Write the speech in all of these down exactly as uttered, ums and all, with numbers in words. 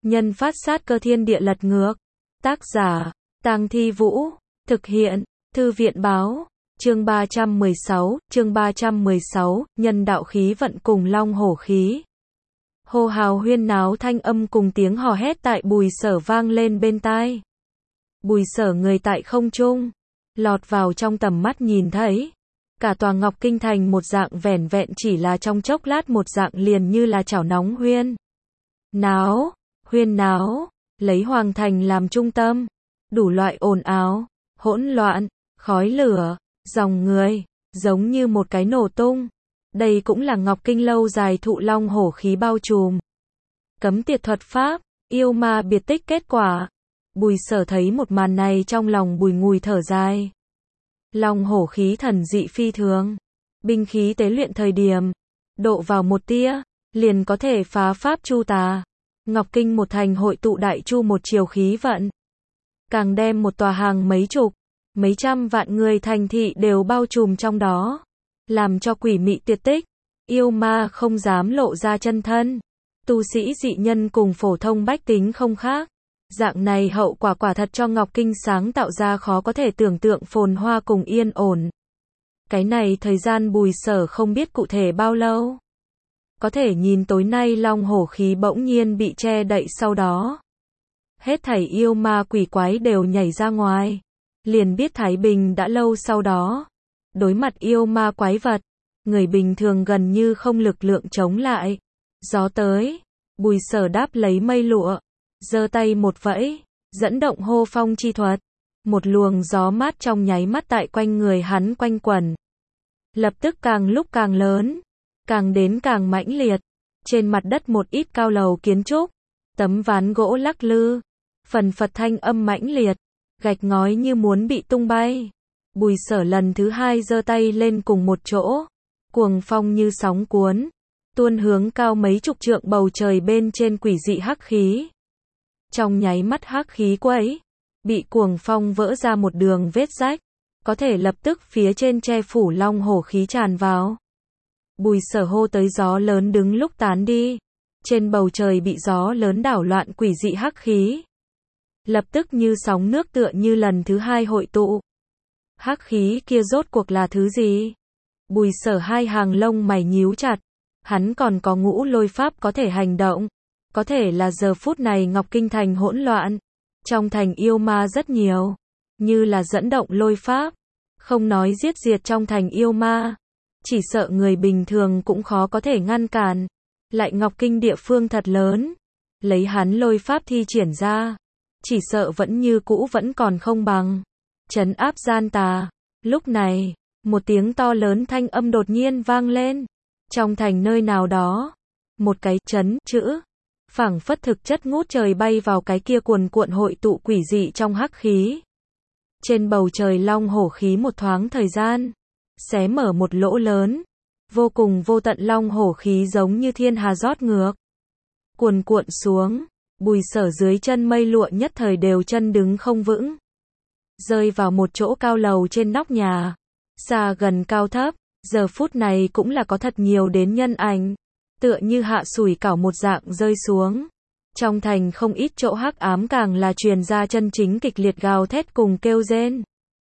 nhân phát sát cơ thiên địa lật ngược. Tác giả, Tang Thi Vũ. Thực hiện, Thư viện báo. Chương ba trăm mười sáu, chương ba trăm mười sáu, nhân đạo khí vận cùng long hổ khí. Hô hào huyên náo thanh âm cùng tiếng hò hét tại Bùi Sở vang lên bên tai. Bùi Sở người tại không trung, lọt vào trong tầm mắt nhìn thấy. Cả tòa Ngọc Kinh Thành một dạng vẻn vẹn chỉ là trong chốc lát một dạng liền như là chảo nóng huyên. Náo, huyên náo, lấy Hoàng Thành làm trung tâm. Đủ loại ồn ào, hỗn loạn, khói lửa, dòng người, giống như một cái nổ tung. Đây cũng là Ngọc Kinh lâu dài thụ long hổ khí bao trùm. Cấm tiệt thuật pháp, yêu ma biệt tích kết quả. Bùi Sở thấy một màn này trong lòng bùi ngùi thở dài. Long hổ khí thần dị phi thường. Binh khí tế luyện thời điểm, độ vào một tia, liền có thể phá pháp chu tà. Ngọc Kinh một thành hội tụ đại chu một chiều khí vận. Càng đem một tòa hàng mấy chục, mấy trăm vạn người thành thị đều bao trùm trong đó. Làm cho quỷ mị tuyệt tích, yêu ma không dám lộ ra chân thân. Tu sĩ dị nhân cùng phổ thông bách tính không khác. Dạng này hậu quả quả thật cho Ngọc Kinh sáng tạo ra khó có thể tưởng tượng phồn hoa cùng yên ổn. Cái này thời gian Bùi Sở không biết cụ thể bao lâu. Có thể nhìn tối nay long hổ khí bỗng nhiên bị che đậy sau đó. Hết thảy yêu ma quỷ quái đều nhảy ra ngoài. Liền biết Thái Bình đã lâu sau đó. Đối mặt yêu ma quái vật, người bình thường gần như không lực lượng chống lại. Gió tới, Bùi Sở đáp lấy mây lụa, giơ tay một vẫy, dẫn động hô phong chi thuật. Một luồng gió mát trong nháy mắt tại quanh người hắn quanh quẩn. Lập tức càng lúc càng lớn, càng đến càng mãnh liệt. Trên mặt đất một ít cao lầu kiến trúc, tấm ván gỗ lắc lư, phần phật thanh âm mãnh liệt, gạch ngói như muốn bị tung bay. Bùi Sở lần thứ hai giơ tay lên cùng một chỗ, cuồng phong như sóng cuốn, tuôn hướng cao mấy chục trượng bầu trời bên trên quỷ dị hắc khí. Trong nháy mắt hắc khí quấy, bị cuồng phong vỡ ra một đường vết rách, có thể lập tức phía trên che phủ long hổ khí tràn vào. Bùi Sở hô tới gió lớn đứng lúc tán đi, trên bầu trời bị gió lớn đảo loạn quỷ dị hắc khí. Lập tức như sóng nước tựa như lần thứ hai hội tụ. Hắc khí kia rốt cuộc là thứ gì? Bùi Sở hai hàng lông mày nhíu chặt. Hắn còn có ngũ lôi pháp có thể hành động. Có thể là giờ phút này Ngọc Kinh Thành hỗn loạn. Trong thành yêu ma rất nhiều. Như là dẫn động lôi pháp. Không nói giết diệt trong thành yêu ma. Chỉ sợ người bình thường cũng khó có thể ngăn cản. Lại Ngọc Kinh địa phương thật lớn. Lấy hắn lôi pháp thi triển ra. Chỉ sợ vẫn như cũ vẫn còn không bằng. Trấn áp gian tà. Lúc này, một tiếng to lớn thanh âm đột nhiên vang lên. Trong thành nơi nào đó, một cái trấn chữ, phảng phất thực chất ngút trời bay vào cái kia cuồn cuộn hội tụ quỷ dị trong hắc khí. Trên bầu trời long hổ khí một thoáng thời gian, xé mở một lỗ lớn, vô cùng vô tận long hổ khí giống như thiên hà rót ngược. Cuồn cuộn xuống, Bùi Sở dưới chân mây lụa nhất thời đều chân đứng không vững. Rơi vào một chỗ cao lầu trên nóc nhà, xa gần cao thấp, giờ phút này cũng là có thật nhiều đến nhân ảnh, tựa như hạ sủi cảo một dạng rơi xuống. Trong thành không ít chỗ hắc ám càng là truyền ra chân chính kịch liệt gào thét cùng kêu rên.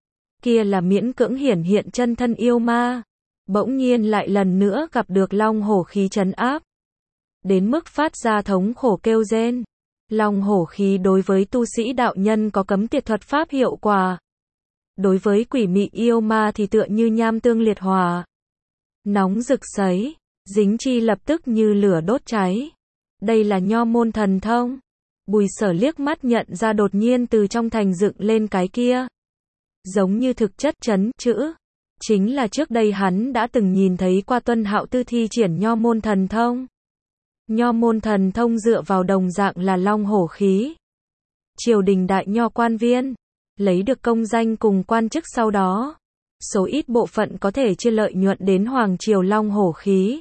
Kia là miễn cưỡng hiển hiện chân thân yêu ma, bỗng nhiên lại lần nữa gặp được long hổ khí trấn áp. Đến mức phát ra thống khổ kêu rên. Long hổ khí đối với tu sĩ đạo nhân có cấm tiệt thuật pháp hiệu quả. Đối với quỷ mị yêu ma thì tựa như nham tương liệt hỏa. Nóng rực sấy, dính chi lập tức như lửa đốt cháy. Đây là nho môn thần thông. Bùi Sở liếc mắt nhận ra đột nhiên từ trong thành dựng lên cái kia. Giống như thực chất trấn chữ. Chính là trước đây hắn đã từng nhìn thấy qua Tuân Hạo Tư thi triển nho môn thần thông. Nho môn thần thông dựa vào đồng dạng là long hổ khí. Triều đình đại nho quan viên, lấy được công danh cùng quan chức sau đó. Số ít bộ phận có thể chia lợi nhuận đến hoàng triều long hổ khí.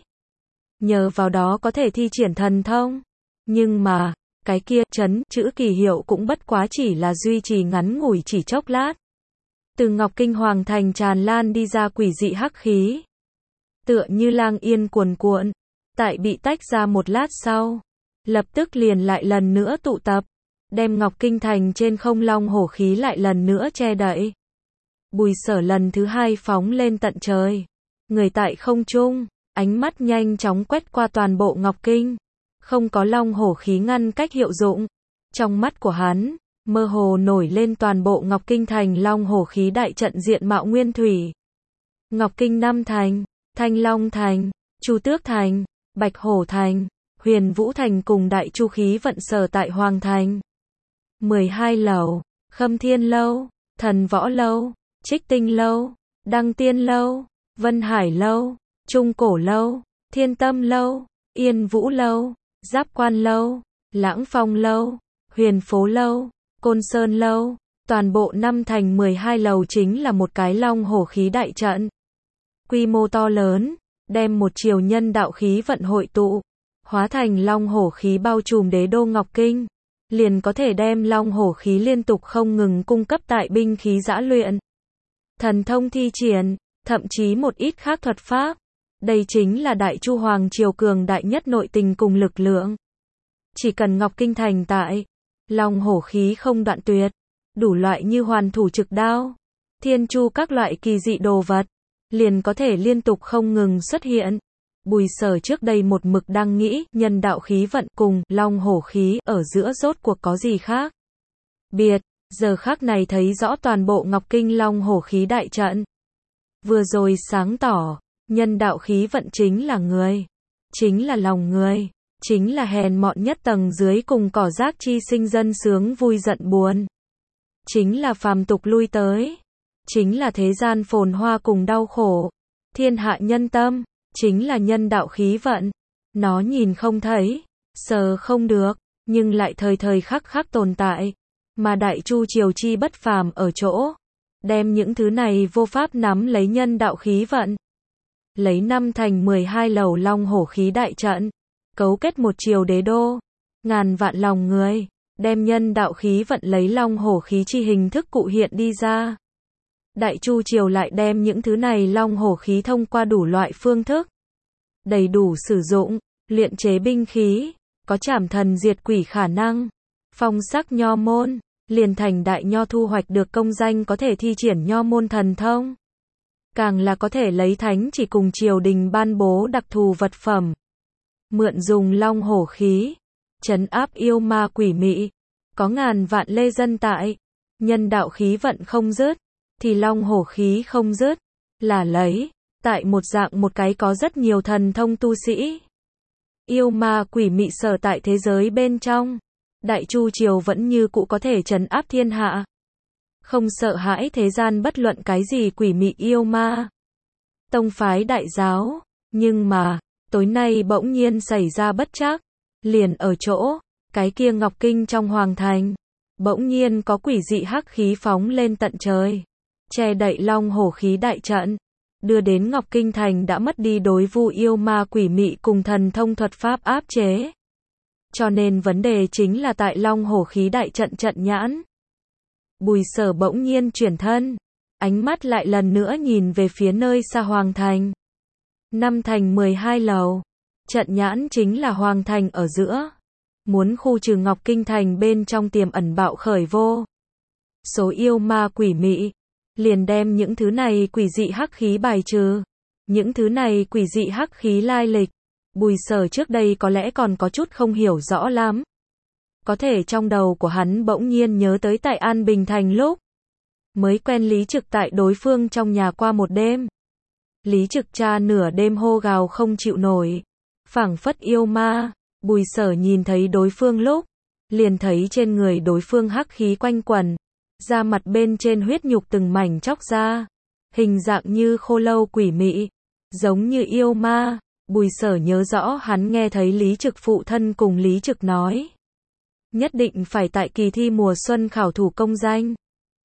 Nhờ vào đó có thể thi triển thần thông. Nhưng mà, cái kia trấn chữ kỳ hiệu cũng bất quá chỉ là duy trì ngắn ngủi chỉ chốc lát. Từ Ngọc Kinh Hoàng Thành tràn lan đi ra quỷ dị hắc khí. Tựa như lang yên cuồn cuộn. Tại bị tách ra một lát sau, lập tức liền lại lần nữa tụ tập, đem Ngọc Kinh Thành trên không long hổ khí lại lần nữa che đậy. Bùi Sở lần thứ hai phóng lên tận trời, người tại không trung, ánh mắt nhanh chóng quét qua toàn bộ Ngọc Kinh, không có long hổ khí ngăn cách hiệu dụng. Trong mắt của hắn, mơ hồ nổi lên toàn bộ Ngọc Kinh Thành long hổ khí đại trận diện mạo nguyên thủy. Ngọc Kinh năm thành, Thanh Long Thành, Chu Tước Thành, Bạch Hổ Thành, Huyền Vũ Thành cùng đại chu khí vận sở tại Hoàng Thành. mười hai lầu, Khâm Thiên Lâu, Thần Võ Lâu, Trích Tinh Lâu, Đăng Tiên Lâu, Vân Hải Lâu, Trung Cổ Lâu, Thiên Tâm Lâu, Yên Vũ Lâu, Giáp Quan Lâu, Lãng Phong Lâu, Huyền Phố Lâu, Côn Sơn Lâu, toàn bộ năm thành mười hai lầu chính là một cái long hổ khí đại trận. Quy mô to lớn, đem một triều nhân đạo khí vận hội tụ, hóa thành long hổ khí bao trùm đế đô Ngọc Kinh, liền có thể đem long hổ khí liên tục không ngừng cung cấp tại binh khí giã luyện, thần thông thi triển, thậm chí một ít khác thuật pháp. Đây chính là Đại Chu Hoàng triều cường đại nhất nội tình cùng lực lượng. Chỉ cần Ngọc Kinh thành tại, long hổ khí không đoạn tuyệt, đủ loại như hoàn thủ trực đao, thiên chu các loại kỳ dị đồ vật, liền có thể liên tục không ngừng xuất hiện. Bùi Sở trước đây một mực đang nghĩ, nhân đạo khí vận cùng long hổ khí ở giữa rốt cuộc có gì khác biệt, giờ khắc này thấy rõ toàn bộ Ngọc Kinh long hổ khí đại trận. Vừa rồi sáng tỏ, nhân đạo khí vận chính là người, chính là lòng người, chính là hèn mọn nhất tầng dưới cùng cỏ rác chi sinh dân sướng vui giận buồn, chính là phàm tục lui tới, chính là thế gian phồn hoa cùng đau khổ, thiên hạ nhân tâm, chính là nhân đạo khí vận. Nó nhìn không thấy, sờ không được, nhưng lại thời thời khắc khắc tồn tại, mà Đại Chu triều chi bất phàm ở chỗ, đem những thứ này vô pháp nắm lấy nhân đạo khí vận. Lấy năm thành mười hai lầu long hổ khí đại trận, cấu kết một triều đế đô, ngàn vạn lòng người, đem nhân đạo khí vận lấy long hổ khí chi hình thức cụ hiện đi ra. Đại Chu triều lại đem những thứ này long hổ khí thông qua đủ loại phương thức, đầy đủ sử dụng, luyện chế binh khí, có trảm thần diệt quỷ khả năng, phong sắc nho môn, liền thành đại nho thu hoạch được công danh có thể thi triển nho môn thần thông. Càng là có thể lấy thánh chỉ cùng triều đình ban bố đặc thù vật phẩm, mượn dùng long hổ khí, trấn áp yêu ma quỷ mị, có ngàn vạn lê dân tại, nhân đạo khí vận không dứt, thì long hổ khí không dứt, là lấy, tại một dạng một cái có rất nhiều thần thông tu sĩ. Yêu ma quỷ mị sở tại thế giới bên trong, Đại Chu triều vẫn như cũ có thể trấn áp thiên hạ. Không sợ hãi thế gian bất luận cái gì quỷ mị yêu ma. Tông phái đại giáo, nhưng mà, tối nay bỗng nhiên xảy ra bất trắc, liền ở chỗ, cái kia Ngọc Kinh trong hoàng thành, bỗng nhiên có quỷ dị hắc khí phóng lên tận trời, che đậy long hổ khí đại trận, đưa đến Ngọc Kinh thành đã mất đi đối vu yêu ma quỷ mị cùng thần thông thuật pháp áp chế. Cho nên vấn đề chính là tại long hổ khí đại trận trận nhãn. Bùi Sở bỗng nhiên chuyển thân, ánh mắt lại lần nữa nhìn về phía nơi xa hoàng thành. Năm thành mười hai lầu, trận nhãn chính là hoàng thành ở giữa. Muốn khu trừ Ngọc Kinh thành bên trong tiềm ẩn bạo khởi vô số yêu ma quỷ mị, liền đem những thứ này quỷ dị hắc khí bài trừ. Những thứ này quỷ dị hắc khí lai lịch, Bùi Sở trước đây có lẽ còn có chút không hiểu rõ lắm. Có thể trong đầu của hắn bỗng nhiên nhớ tới tại An Bình thành lúc mới quen Lý Trực tại đối phương trong nhà qua một đêm. Lý Trực cha nửa đêm hô gào không chịu nổi, phảng phất yêu ma. Bùi Sở nhìn thấy đối phương lúc, liền thấy trên người đối phương hắc khí quanh quẩn, da mặt bên trên huyết nhục từng mảnh chóc ra, hình dạng như khô lâu quỷ mị, giống như yêu ma. Bùi Sở nhớ rõ hắn nghe thấy Lý Trực phụ thân cùng Lý Trực nói, nhất định phải tại kỳ thi mùa xuân khảo thủ công danh,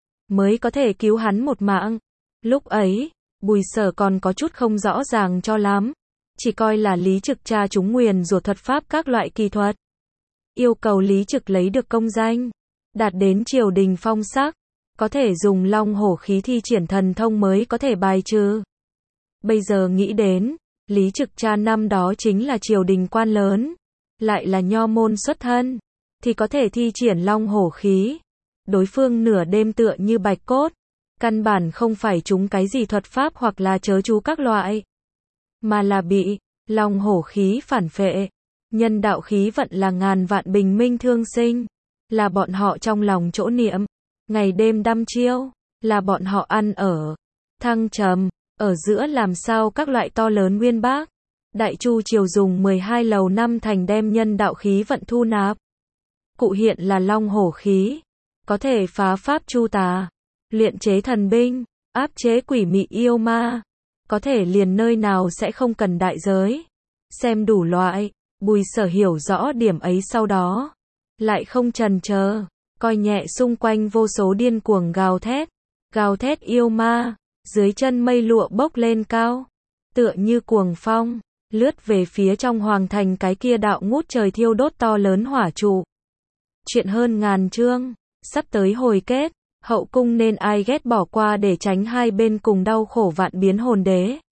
mới có thể cứu hắn một mạng. Lúc ấy, Bùi Sở còn có chút không rõ ràng cho lắm, chỉ coi là Lý Trực cha chúng nguyền rủa thuật pháp các loại kỳ thuật, yêu cầu Lý Trực lấy được công danh, đạt đến triều đình phong sắc, có thể dùng long hổ khí thi triển thần thông mới có thể bài trừ. Bây giờ nghĩ đến, Lý Trực cha năm đó chính là triều đình quan lớn, lại là nho môn xuất thân, thì có thể thi triển long hổ khí. Đối phương nửa đêm tựa như bạch cốt, căn bản không phải chúng cái gì thuật pháp hoặc là chớ chú các loại, mà là bị long hổ khí phản phệ. Nhân đạo khí vận là ngàn vạn bình minh thương sinh, là bọn họ trong lòng chỗ niệm, ngày đêm đăm chiêu, là bọn họ ăn ở, thăng trầm, ở giữa làm sao các loại to lớn nguyên bác. Đại Chu triều dùng mười hai lầu năm thành đem nhân đạo khí vận thu nạp. Cụ hiện là long hổ khí, có thể phá pháp chu tà, luyện chế thần binh, áp chế quỷ mị yêu ma, có thể liền nơi nào sẽ không cần đại giới. Xem đủ loại, Bùi Sở hiểu rõ điểm ấy sau đó, lại không chần chờ, coi nhẹ xung quanh vô số điên cuồng gào thét, gào thét yêu ma, dưới chân mây lụa bốc lên cao, tựa như cuồng phong, lướt về phía trong hoàng thành cái kia đạo ngút trời thiêu đốt to lớn hỏa trụ. Chuyện hơn ngàn chương, sắp tới hồi kết, hậu cung nên ai ghét bỏ qua để tránh hai bên cùng đau khổ vạn biến hồn đế.